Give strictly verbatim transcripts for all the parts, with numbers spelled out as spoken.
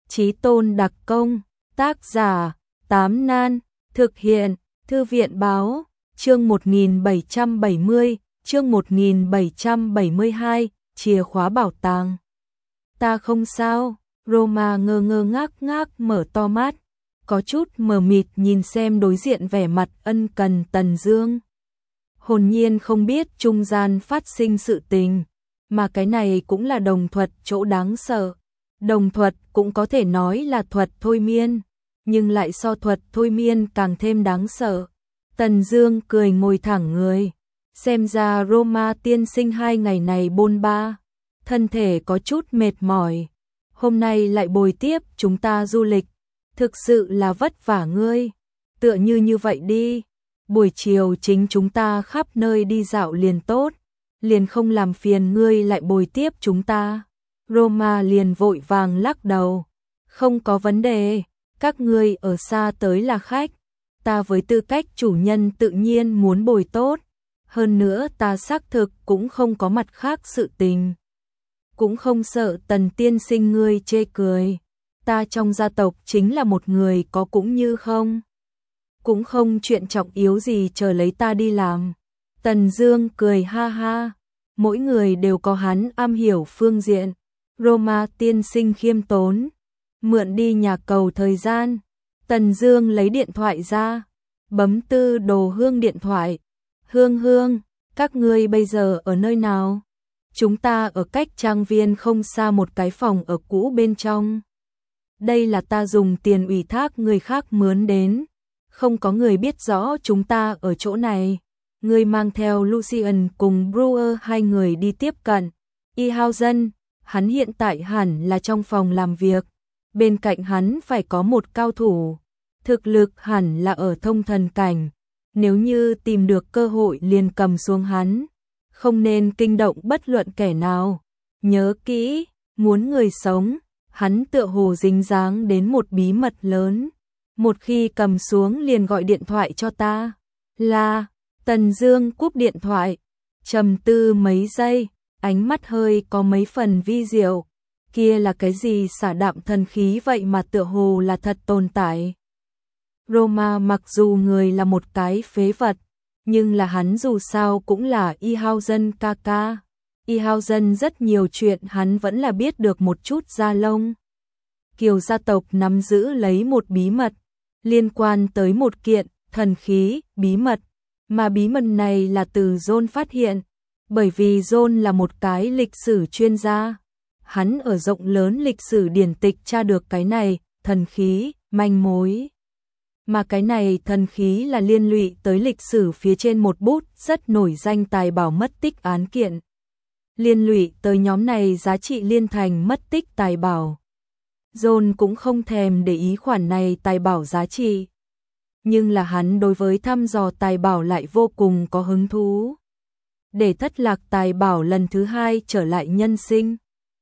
Chí Tôn đặc công, tác giả, Tám Nan, thực hiện, Thư viện báo, chương một nghìn bảy trăm bảy mươi, chương một nghìn bảy trăm bảy mươi hai, chìa khóa bảo tàng. Ta không sao, Roma ngơ ngơ ngác ngác mở to mắt, có chút mờ mịt nhìn xem đối diện vẻ mặt ân cần Tần Dương. Hồn nhiên không biết trung gian phát sinh sự tình, mà cái này cũng là đồng thuật chỗ đáng sợ. Đồng thuật cũng có thể nói là thuật thôi miên, nhưng lại so thuật thôi miên càng thêm đáng sợ. Tần Dương cười ngồi thẳng người, xem ra Roma tiên sinh hai ngày này bôn ba, thân thể có chút mệt mỏi, hôm nay lại bồi tiếp chúng ta du lịch, thực sự là vất vả ngươi, tựa như như vậy đi, buổi chiều chính chúng ta khắp nơi đi dạo liền tốt, liền không làm phiền ngươi lại bồi tiếp chúng ta. Roma liền vội vàng lắc đầu, không có vấn đề, các ngươi ở xa tới là khách, ta với tư cách chủ nhân tự nhiên muốn bồi tốt, hơn nữa ta xác thực cũng không có mặt khác sự tình. Cũng không sợ Tần tiên sinh ngươi chê cười, ta trong gia tộc chính là một người có cũng như không. Cũng không chuyện trọng yếu gì chờ lấy ta đi làm. Tần Dương cười ha ha, mỗi người đều có hắn am hiểu phương diện. Roma tiên sinh khiêm tốn, mượn đi nhà cầu thời gian. Tần Dương lấy điện thoại ra, bấm Tư Đồ Hương điện thoại. Hương Hương, các ngươi bây giờ ở nơi nào? Chúng ta ở cách trang viên không xa một cái phòng ở cũ bên trong. Đây là ta dùng tiền ủy thác người khác mướn đến, không có người biết rõ chúng ta ở chỗ này. Ngươi mang theo Lucian cùng Brewer hai người đi tiếp cận. Ihausen, hắn hiện tại hẳn là trong phòng làm việc, bên cạnh hắn phải có một cao thủ, thực lực hẳn là ở thông thần cảnh, nếu như tìm được cơ hội liền cầm xuống hắn, không nên kinh động bất luận kẻ nào. Nhớ kỹ, muốn người sống, hắn tựa hồ dính dáng đến một bí mật lớn, một khi cầm xuống liền gọi điện thoại cho ta. Là, Tần Dương cúp điện thoại, trầm tư mấy giây, ánh mắt hơi có mấy phần vi diệu, kia là cái gì xả đạm thần khí vậy mà tựa hồ là thật tồn tại. Roma mặc dù người là một cái phế vật, nhưng là hắn dù sao cũng là Ihausen ca ca. Ihausen rất nhiều chuyện hắn vẫn là biết được một chút da lông. Kiều gia tộc nắm giữ lấy một bí mật, liên quan tới một kiện thần khí bí mật, mà bí mật này là từ John phát hiện. Bởi vì John là một cái lịch sử chuyên gia, hắn ở rộng lớn lịch sử điển tịch tra được cái này, thần khí, manh mối. Mà cái này thần khí là liên lụy tới lịch sử phía trên một bút rất nổi danh tài bảo mất tích án kiện. Liên lụy tới nhóm này giá trị liên thành mất tích tài bảo. John cũng không thèm để ý khoản này tài bảo giá trị. Nhưng là hắn đối với thăm dò tài bảo lại vô cùng có hứng thú. Để thất lạc tài bảo lần thứ hai trở lại nhân sinh,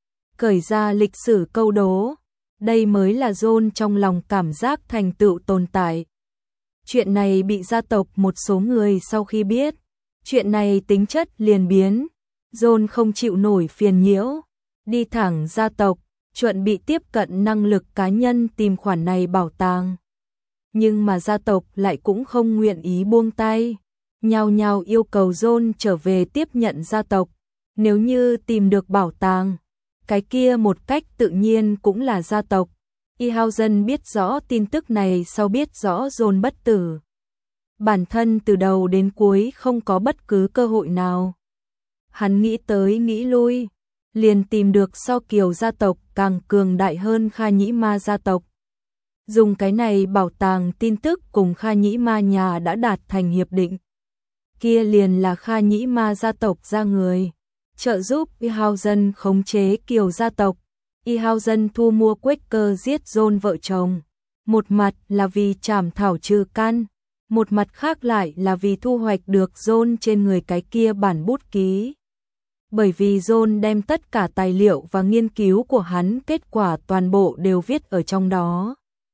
cởi ra lịch sử câu đố, đây mới là John trong lòng cảm giác thành tựu tồn tại. Chuyện này bị gia tộc một số người sau khi biết, chuyện này tính chất liền biến, John không chịu nổi phiền nhiễu, đi thẳng gia tộc, chuẩn bị tiếp cận năng lực cá nhân tìm khoản này bảo tàng. Nhưng mà gia tộc lại cũng không nguyện ý buông tay. Nhao nhao yêu cầu John trở về tiếp nhận gia tộc, nếu như tìm được bảo tàng, cái kia một cách tự nhiên cũng là gia tộc. Ihausen biết rõ tin tức này sau biết rõ John bất tử. Bản thân từ đầu đến cuối không có bất cứ cơ hội nào. Hắn nghĩ tới nghĩ lui, liền tìm được so Kiều gia tộc càng cường đại hơn Kha Nhĩ Ma gia tộc. Dùng cái này bảo tàng tin tức cùng Kha Nhĩ Ma nhà đã đạt thành hiệp định. Kia liền là Kha Nhĩ Ma gia tộc ra người, trợ giúp Ihausen khống chế Kiều gia tộc. Ihausen thu mua Quaker giết John vợ chồng, một mặt là vì trảm thảo trừ căn, một mặt khác lại là vì thu hoạch được John trên người cái kia bản bút ký. Bởi vì John đem tất cả tài liệu và nghiên cứu của hắn kết quả toàn bộ đều viết ở trong đó.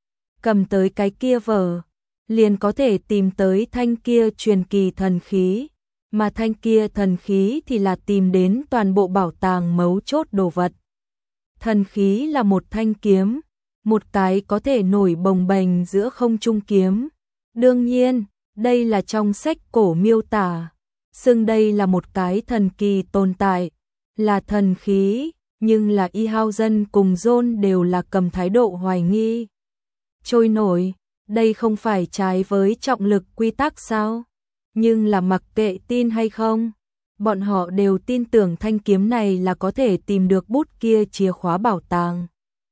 Cầm tới cái kia vở, liền có thể tìm tới thanh kia truyền kỳ thần khí, mà thanh kia thần khí thì là tìm đến toàn bộ bảo tàng mấu chốt đồ vật. Thần khí là một thanh kiếm, một cái có thể nổi bồng bềnh giữa không trung kiếm. Đương nhiên, đây là trong sách cổ miêu tả, xưng đây là một cái thần kỳ tồn tại, là thần khí, nhưng là Y Hao Dân cùng John đều là cầm thái độ hoài nghi. Trôi nổi, đây không phải trái với trọng lực quy tắc sao? Nhưng là mặc kệ tin hay không, bọn họ đều tin tưởng thanh kiếm này là có thể tìm được bút kia chìa khóa bảo tàng.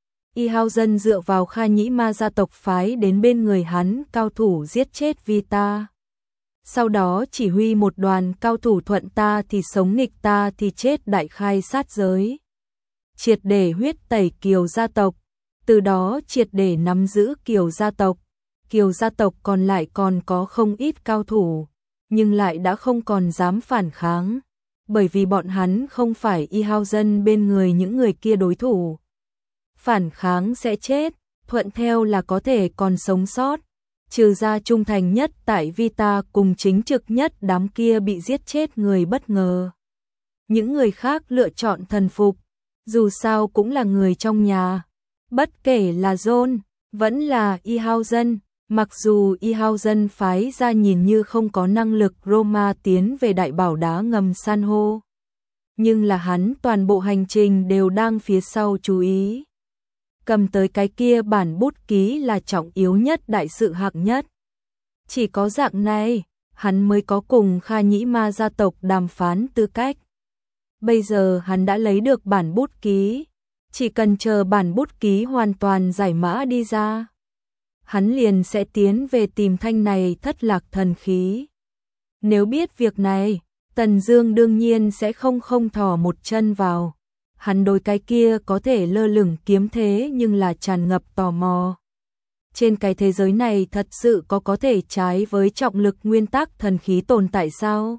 Y Hao Dân dựa vào Kha Nhĩ Ma gia tộc phái đến bên người hắn cao thủ giết chết Vita. Sau đó chỉ huy một đoàn cao thủ thuận ta thì sống nghịch ta thì chết đại khai sát giới. Triệt để huyết tẩy Kiều gia tộc, từ đó triệt để nắm giữ Kiều gia tộc. Kiều gia tộc còn lại còn có không ít cao thủ, nhưng lại đã không còn dám phản kháng, bởi vì bọn hắn không phải Y Hao Dân bên người những người kia đối thủ. Phản kháng sẽ chết, thuận theo là có thể còn sống sót, trừ ra trung thành nhất tại Vita cùng chính trực nhất đám kia bị giết chết người bất ngờ. Những người khác lựa chọn thần phục, dù sao cũng là người trong nhà, bất kể là John, vẫn là Y Hao Dân. Mặc dù Y Hao Dân phái ra nhìn như không có năng lực Roma tiến về đại bảo đá ngầm san hô, nhưng là hắn toàn bộ hành trình đều đang phía sau chú ý. Cầm tới cái kia bản bút ký là trọng yếu nhất, đại sự hạng nhất. Chỉ có dạng này, hắn mới có cùng Kha Nhĩ Ma gia tộc đàm phán tư cách. Bây giờ hắn đã lấy được bản bút ký, chỉ cần chờ bản bút ký hoàn toàn giải mã đi ra, hắn liền sẽ tiến về tìm thanh này thất lạc thần khí. Nếu biết việc này, Tần Dương đương nhiên sẽ không không thò một chân vào. Hắn đối cái kia có thể lơ lửng kiếm thế nhưng là tràn ngập tò mò. Trên cái thế giới này thật sự có có thể trái với trọng lực nguyên tắc thần khí tồn tại sao?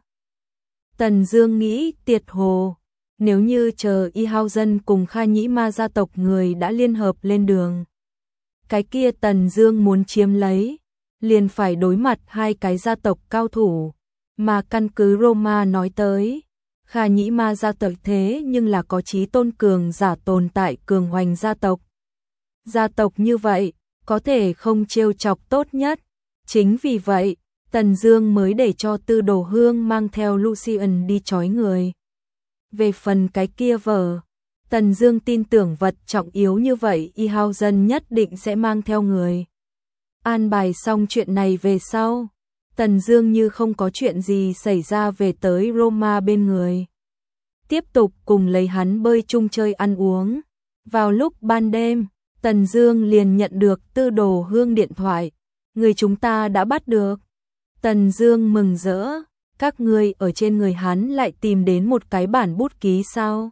Tần Dương nghĩ tiệt hồ, nếu như chờ Y Hao Dân cùng Kha Nhĩ Ma gia tộc người đã liên hợp lên đường, cái kia Tần Dương muốn chiếm lấy, liền phải đối mặt hai cái gia tộc cao thủ, mà căn cứ Roma nói tới, Kha Nhĩ Ma gia tộc thế nhưng là có chí tôn cường giả tồn tại cường hoành gia tộc. Gia tộc như vậy, có thể không trêu chọc tốt nhất. Chính vì vậy, Tần Dương mới để cho Tư Đồ Hương mang theo Lucian đi trói người. Về phần cái kia vở, Tần Dương tin tưởng vật trọng yếu như vậy Y Hao Dân nhất định sẽ mang theo người. An bài xong chuyện này về sau, Tần Dương như không có chuyện gì xảy ra về tới Roma bên người. Tiếp tục cùng lấy hắn bơi chung chơi ăn uống. Vào lúc ban đêm, Tần Dương liền nhận được Tư Đồ Hương điện thoại. Người chúng ta đã bắt được. Tần Dương mừng rỡ. Các ngươi ở trên người hắn lại tìm đến một cái bản bút ký sao?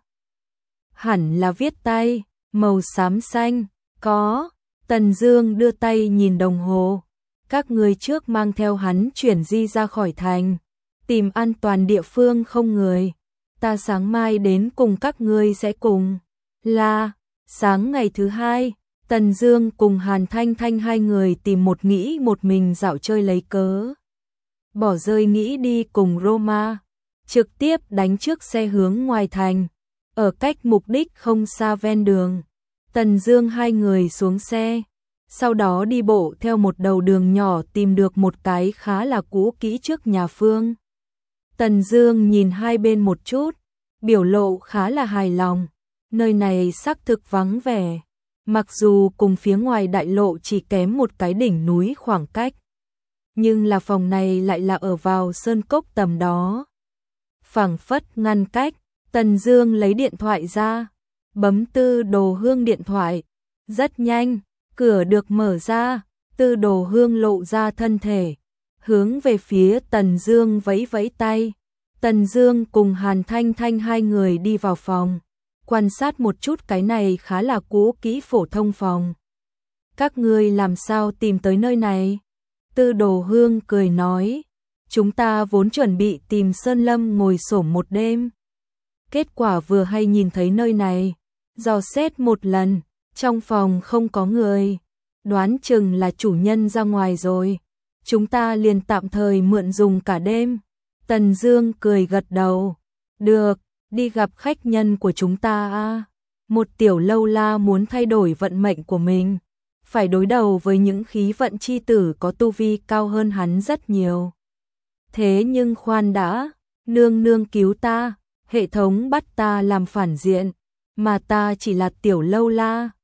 Hẳn là viết tay, màu xám xanh. Có. Tần Dương đưa tay nhìn đồng hồ. Các ngươi trước mang theo hắn chuyển di ra khỏi thành, tìm an toàn địa phương không người. Ta sáng mai đến cùng các ngươi sẽ cùng. Là, sáng ngày thứ hai, Tần Dương cùng Hàn Thanh Thanh hai người tìm một nghĩ một mình dạo chơi lấy cớ. Bỏ rơi nghĩ đi cùng Roma, trực tiếp đánh trước xe hướng ngoài thành, ở cách mục đích không xa ven đường. Tần Dương hai người xuống xe, sau đó đi bộ theo một đầu đường nhỏ tìm được một cái khá là cũ kỹ trước nhà Phương. Tần Dương nhìn hai bên một chút, biểu lộ khá là hài lòng. Nơi này xác thực vắng vẻ, mặc dù cùng phía ngoài đại lộ chỉ kém một cái đỉnh núi khoảng cách, nhưng là phòng này lại là ở vào sơn cốc tầm đó. Phảng phất ngăn cách, Tần Dương lấy điện thoại ra, bấm Tư Đồ Hương điện thoại. Rất nhanh, cửa được mở ra, Tư Đồ Hương lộ ra thân thể, hướng về phía Tần Dương vẫy vẫy tay. Tần Dương cùng Hàn Thanh Thanh hai người đi vào phòng, quan sát một chút cái này khá là cũ kỹ phổ thông phòng. Các ngươi làm sao tìm tới nơi này? Tư Đồ Hương cười nói, chúng ta vốn chuẩn bị tìm Sơn Lâm ngồi xổm một đêm. Kết quả vừa hay nhìn thấy nơi này, dò xét một lần, trong phòng không có người, đoán chừng là chủ nhân ra ngoài rồi. Chúng ta liền tạm thời mượn dùng cả đêm. Tần Dương cười gật đầu, được, đi gặp khách nhân của chúng ta a. Một tiểu lâu la muốn thay đổi vận mệnh của mình, phải đối đầu với những khí vận chi tử có tu vi cao hơn hắn rất nhiều. Thế nhưng khoan đã, nương nương cứu ta, hệ thống bắt ta làm phản diện, mà ta chỉ là tiểu lâu la.